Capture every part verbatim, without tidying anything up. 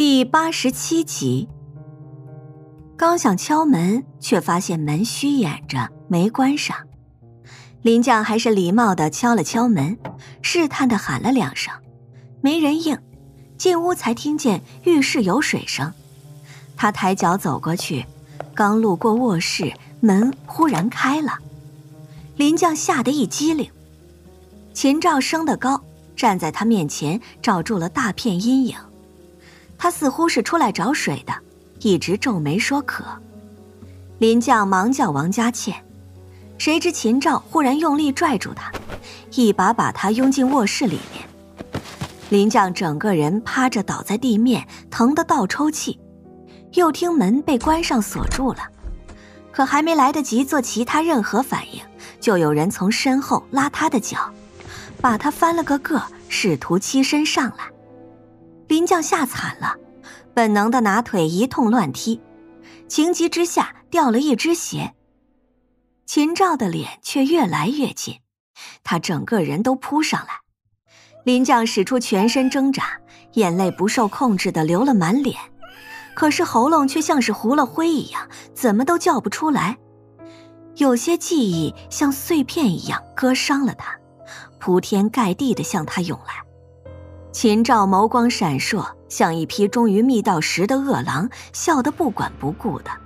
第八十七集。刚想敲门，却发现门虚掩着，没关上。林将还是礼貌地敲了敲门，试探地喊了两声，没人应。进屋才听见浴室有水声，他抬脚走过去，刚路过卧室，门忽然开了。林将吓得一激灵，秦照升得高，站在他面前，罩住了大片阴影。他似乎是出来找水的，一直皱眉说渴。林将忙叫王佳倩，谁知秦照忽然用力拽住他，一把把他拥进卧室里面。林将整个人趴着倒在地面，疼得倒抽气。又听门被关上锁住了，可还没来得及做其他任何反应，就有人从身后拉他的脚，把他翻了个个，试图欺身上来。林将吓惨了，本能的拿腿一通乱踢，情急之下掉了一只鞋。秦照的脸却越来越近，他整个人都扑上来。林将使出全身挣扎，眼泪不受控制地流了满脸，可是喉咙却像是糊了灰一样，怎么都叫不出来。有些记忆像碎片一样割伤了他，铺天盖地地向他涌来。秦照眸光闪烁，像一匹终于觅到食的饿狼，笑得不管不顾的。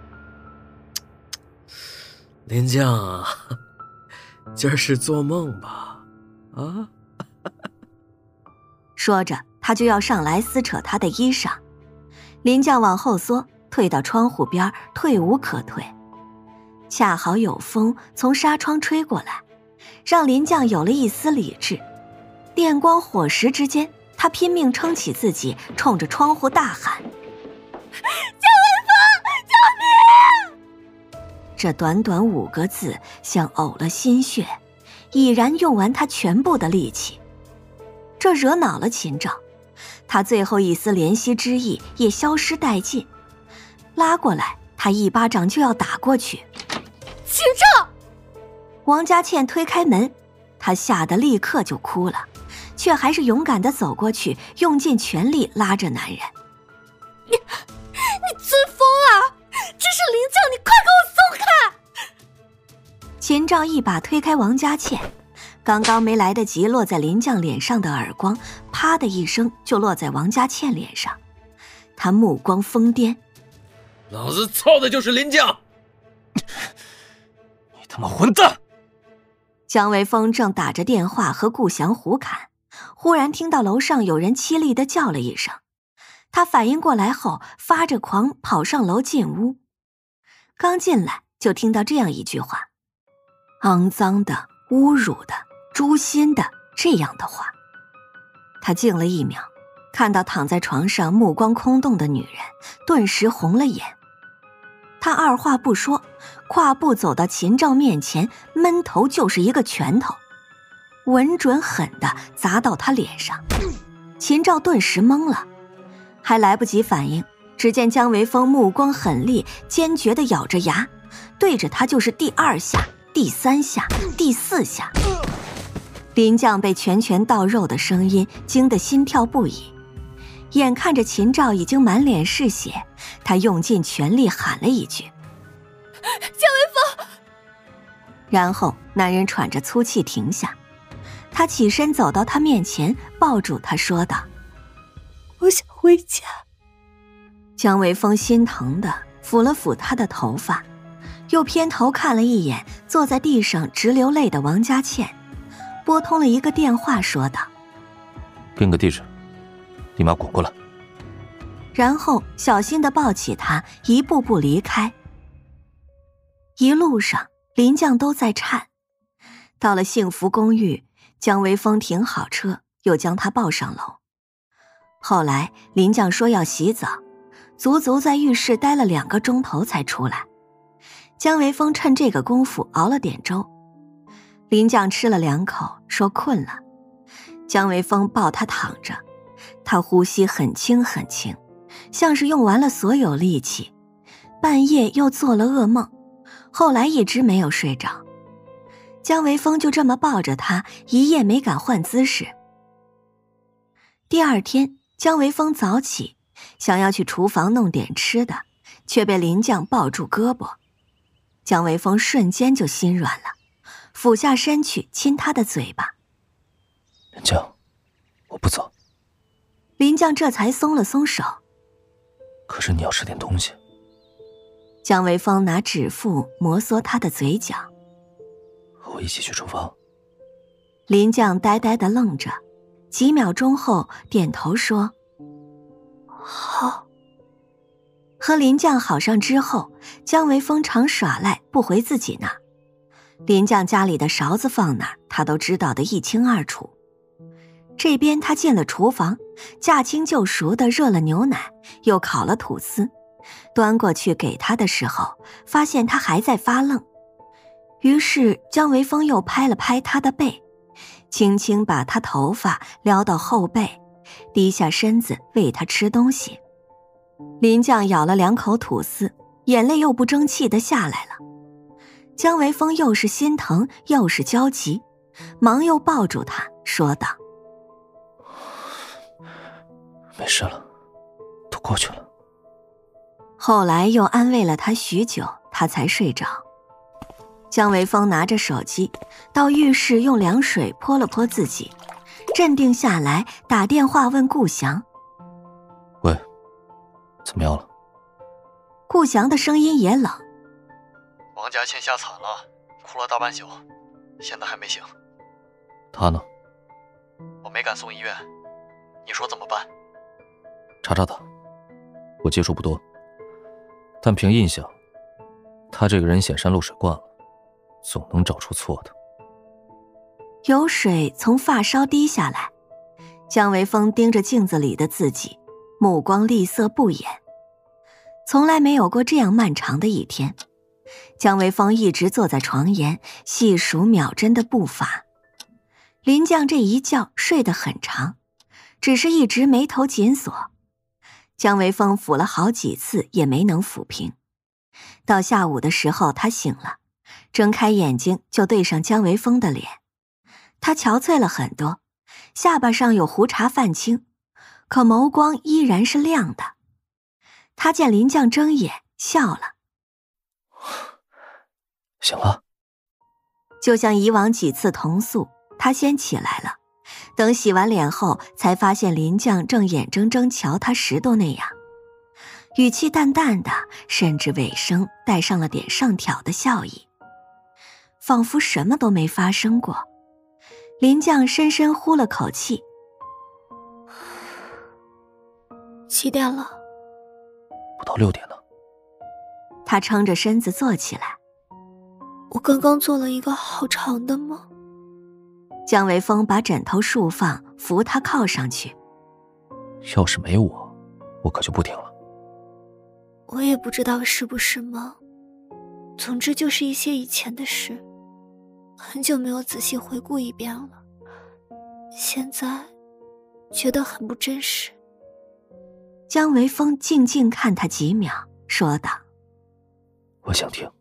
林将啊，今儿是做梦吧？啊？ 说着，他就要上来撕扯他的衣裳。林将往后缩，退到窗户边，退无可退。恰好有风从纱窗吹过来，让林将有了一丝理智。电光火石之间，他拼命撑起自己，冲着窗户大喊： 江微风，救命！ 这短短五个字像呕了心血，已然用完他全部的力气。这惹恼了秦照，他最后一丝怜惜之意也消失殆尽。拉过来，他一巴掌就要打过去。 秦照！ 王佳倩推开门，他吓得立刻就哭了，却还是勇敢地走过去，用尽全力拉着男人。 你你真疯啊！这是林将，你快给我松开！ 秦照一把推开王佳倩，刚刚没来得及落在林将脸上的耳光，啪的一声就落在王佳倩脸上。他目光疯癫， 老子操的就是林将！ 你他妈混蛋！ 姜维峰正打着电话和顾祥胡侃，忽然听到楼上有人凄厉地叫了一声。他反应过来后，发着狂跑上楼进屋。刚进来就听到这样一句话：肮脏的、侮辱的、诛心的这样的话。他静了一秒，看到躺在床上目光空洞的女人，顿时红了眼。他二话不说，跨步走到秦照面前，闷头就是一个拳头，稳准狠地砸到他脸上。秦照顿时懵了，还来不及反应，只见姜维峰目光狠厉，坚决地咬着牙，对着他就是第二下、第三下、第四下。林将被拳拳到肉的声音惊得心跳不已，眼看着秦照已经满脸是血，他用尽全力喊了一句： 姜维峰！ 然后男人喘着粗气停下，他起身走到他面前，抱住他说道： 我想回家。 姜维峰心疼地抚了抚他的头发，又偏头看了一眼坐在地上直流泪的王佳倩，拨通了一个电话说道： 定个地址，立马滚过来。 然后小心地抱起他，一步步离开。一路上林将都在颤。到了幸福公寓，姜维峰停好车，又将他抱上楼。后来林将说要洗澡，足足在浴室待了两个钟头才出来。姜维峰趁这个功夫熬了点粥。林将吃了两口，说困了。姜维峰抱他躺着，他呼吸很轻很轻，像是用完了所有力气。半夜又做了噩梦，后来一直没有睡着。姜维峰就这么抱着他，一夜没敢换姿势。第二天姜维峰早起， 想要去厨房弄点吃的，却被林将抱住胳膊。姜维峰瞬间就心软了，俯下身去亲他的嘴巴。 林将，我不走。 林将这才松了松手。 可是你要吃点东西。 姜维峰拿指腹摩挲他的嘴角。 和我一起去厨房。 林将呆呆地愣着，几秒钟后点头说：好。和林将好上之后，姜维峰常耍赖不回自己那儿。林将家里的勺子放哪儿，他都知道得一清二楚。这边他进了厨房，驾轻就熟地热了牛奶，又烤了吐司，端过去给他的时候，发现他还在发愣。于是姜维峰又拍了拍他的背，轻轻把他头发撩到后背，低下身子喂他吃东西。林将咬了两口吐司，眼泪又不争气地下来了。姜维峰又是心疼又是焦急，忙又抱住他说道： 没事了，都过去了。 后来又安慰了他许久，他才睡着。姜维峰拿着手机到浴室用凉水泼了泼自己，镇定下来打电话问顾翔： 喂，怎么样了？ 顾翔的声音也冷： 王家倩吓惨了，哭了大半宿，现在还没醒。 他呢？ 我没敢送医院，你说怎么办？ 查查他，我接触不多，但凭印象，他这个人显山露水惯了，总能找出错的。 有水从发梢滴下来，姜维峰盯着镜子里的自己，目光厉色不掩。从来没有过这样漫长的一天，姜维峰一直坐在床沿，细数秒针的步伐。林将这一觉睡得很长，只是一直眉头紧锁。姜维峰抚了好几次也没能抚平。到下午的时候他醒了，睁开眼睛就对上姜维峰的脸。他憔悴了很多，下巴上有胡茬泛青，可眸光依然是亮的。他见林将睁眼笑了： 醒了。 就像以往几次同宿，他先起来了，等洗完脸后才发现林将正眼睁睁瞧他十多那样，语气淡淡的，甚至尾声带上了点上挑的笑意，仿佛什么都没发生过。林将深深呼了口气： 几点了？ 不到六点呢。 他撑着身子坐起来： 我刚刚做了一个好长的梦。 姜维峰把枕头竖放，扶他靠上去： 要是没我，我可就不听了。 我也不知道是不是梦，总之就是一些以前的事，很久没有仔细回顾一遍了，现在觉得很不真实。 姜维峰静静看他几秒，说道： 我想听。